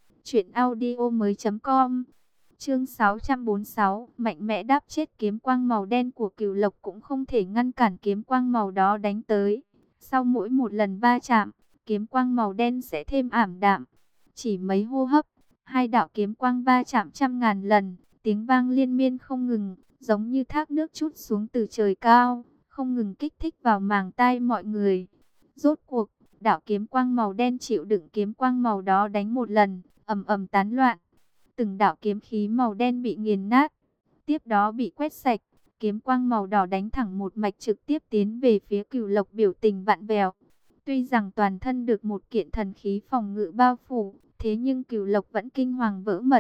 truyệnaudiomoi.com. Chương 646, mạnh mẽ đáp chết kiếm quang màu đen của Cửu Lộc cũng không thể ngăn cản kiếm quang màu đó đánh tới. Sau mỗi một lần va chạm, kiếm quang màu đen sẽ thêm ảm đạm. Chỉ mấy hô hấp, hai đạo kiếm quang va chạm trăm ngàn lần, tiếng vang liên miên không ngừng, giống như thác nước trút xuống từ trời cao, không ngừng kích thích vào màng tai mọi người. Rốt cuộc, đạo kiếm quang màu đen chịu đựng kiếm quang màu đó đánh một lần, ầm ầm tán loạn. Từng đạo kiếm khí màu đen bị nghiền nát, tiếp đó bị quét sạch, kiếm quang màu đỏ đánh thẳng một mạch trực tiếp tiến về phía Cửu Lộc, biểu tình vặn vẹo. Tuy rằng toàn thân được một kiện thần khí phòng ngự bao phủ, thế nhưng Cửu Lộc vẫn kinh hoàng vỡ mật,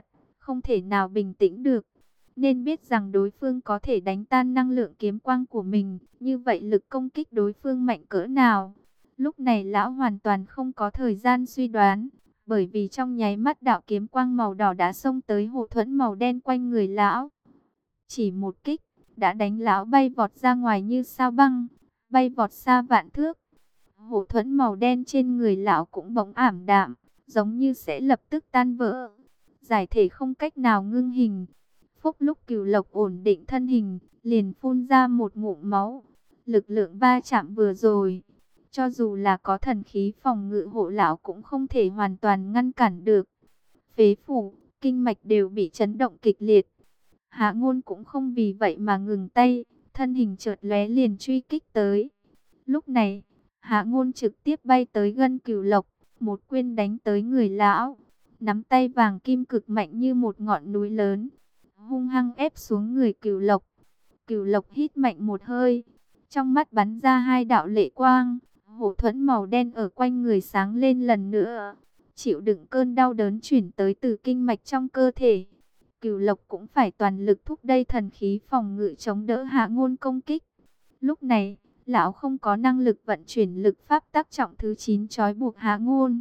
không thể nào bình tĩnh được. Nên biết rằng đối phương có thể đánh tan năng lượng kiếm quang của mình, như vậy lực công kích đối phương mạnh cỡ nào. Lúc này lão hoàn toàn không có thời gian suy đoán, bởi vì trong nháy mắt đạo kiếm quang màu đỏ đã xông tới hộ thuẫn màu đen quanh người lão. Chỉ một kích, đã đánh lão bay vọt ra ngoài như sao băng, bay vọt xa vạn thước. Hộ thuẫn màu đen trên người lão cũng bỗng ảm đạm, giống như sẽ lập tức tan vỡ. Giải thể không cách nào ngưng hình. Phúc lúc Cửu Lộc ổn định thân hình, liền phun ra một ngụm máu. Lực lượng va chạm vừa rồi, cho dù là có thần khí phòng ngự hộ lão cũng không thể hoàn toàn ngăn cản được. Phế phủ, kinh mạch đều bị chấn động kịch liệt. Hạ Ngôn cũng không vì vậy mà ngừng tay, thân hình chợt lóe liền truy kích tới. Lúc này, Hạ Ngôn trực tiếp bay tới gân Cửu Lộc, một quyền đánh tới người lão. Nắm tay vàng kim cực mạnh như một ngọn núi lớn, hung hăng ép xuống người Cửu Lộc. Cửu Lộc hít mạnh một hơi, trong mắt bắn ra hai đạo lệ quang, hộ thuẫn màu đen ở quanh người sáng lên lần nữa, chịu đựng cơn đau đớn chuyển tới từ kinh mạch trong cơ thể. Cửu Lộc cũng phải toàn lực thúc đẩy thần khí phòng ngự chống đỡ Hạ Ngôn công kích. Lúc này, lão không có năng lực vận chuyển lực pháp tác trọng thứ 9 trói buộc Hạ Ngôn.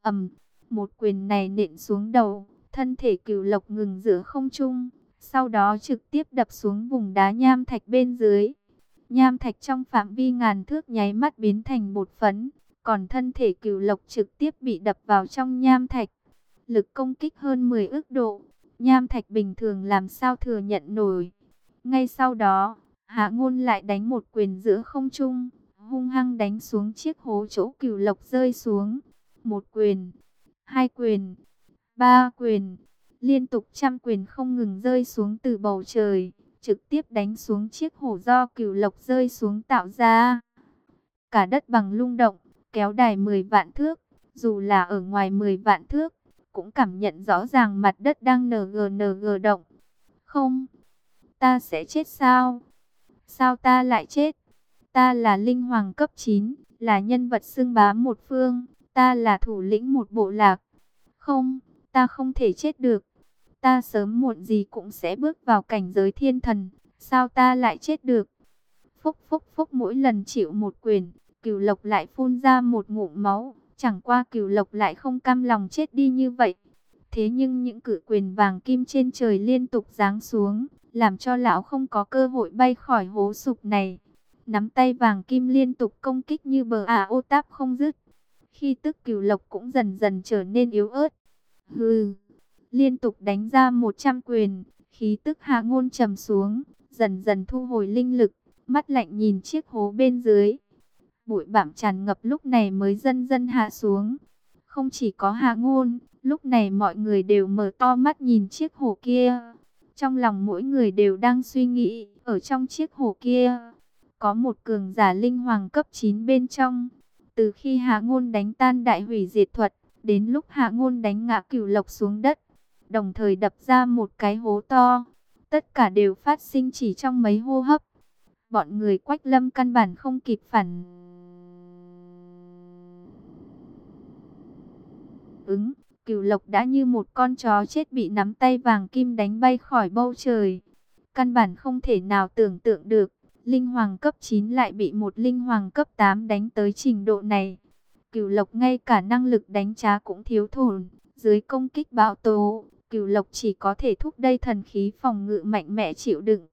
Một quyền này nện xuống đầu, thân thể Cửu Lộc ngừng giữa không trung, sau đó trực tiếp đập xuống vùng đá nham thạch bên dưới. Nham thạch trong phạm vi ngàn thước nháy mắt biến thành bột phấn, còn thân thể Cửu Lộc trực tiếp bị đập vào trong nham thạch. Lực công kích hơn 10 ức độ, nham thạch bình thường làm sao thừa nhận nổi. Ngay sau đó, Hạ Ngôn lại đánh một quyền giữa không trung, hung hăng đánh xuống chiếc hố chỗ Cửu Lộc rơi xuống. Một quyền, hai quyền, ba quyền, liên tục trăm quyền không ngừng rơi xuống từ bầu trời, trực tiếp đánh xuống chiếc hổ do Cửu Lộc rơi xuống tạo ra. Cả đất bằng rung động, kéo dài 10 vạn thước, dù là ở ngoài 10 vạn thước, cũng cảm nhận rõ ràng mặt đất đang ng động. Không, ta sẽ chết sao? Sao ta lại chết? Ta là linh hoàng cấp 9, là nhân vật xưng bá một phương, ta là thủ lĩnh một bộ lạc. Không, ta không thể chết được. Ta sớm muộn gì cũng sẽ bước vào cảnh giới thiên thần, sao ta lại chết được? Phúc phúc phúc, mỗi lần chịu một quyền, Cửu Lộc lại phun ra một ngụm máu, chẳng qua Cửu Lộc lại không cam lòng chết đi như vậy. Thế nhưng những cự quyền vàng kim trên trời liên tục giáng xuống, làm cho lão không có cơ hội bay khỏi hố sụp này. Nắm tay vàng kim liên tục công kích như bờ ô táp không dứt. Khi tức Cửu Lộc cũng dần dần trở nên yếu ớt. Hừ, liên tục đánh ra 100 quyền, khí tức Hạ Ngôn trầm xuống, dần dần thu hồi linh lực, mắt lạnh nhìn chiếc hố bên dưới. Bụi bặm tràn ngập lúc này mới dần dần hạ xuống. Không chỉ có Hạ Ngôn, lúc này mọi người đều mở to mắt nhìn chiếc hố kia. Trong lòng mỗi người đều đang suy nghĩ, ở trong chiếc hố kia, có một cường giả linh hoàng cấp 9 bên trong. Từ khi Hạ Ngôn đánh tan đại hủy diệt thuật, đến lúc Hạ Ngôn đánh ngã Cửu Lộc xuống đất, đồng thời đập ra một cái hố to, tất cả đều phát sinh chỉ trong mấy hô hấp. Bọn người Quách Lâm căn bản không kịp phản ứng, Cửu Lộc đã như một con chó chết bị nắm tay vàng kim đánh bay khỏi bầu trời. Căn bản không thể nào tưởng tượng được, linh hoàng cấp 9 lại bị một linh hoàng cấp 8 đánh tới trình độ này. Cửu Lộc ngay cả năng lực đánh trá cũng thiếu thốn, dưới công kích bão tố, Cửu Lộc chỉ có thể thúc đẩy thần khí phòng ngự mạnh mẽ chịu đựng.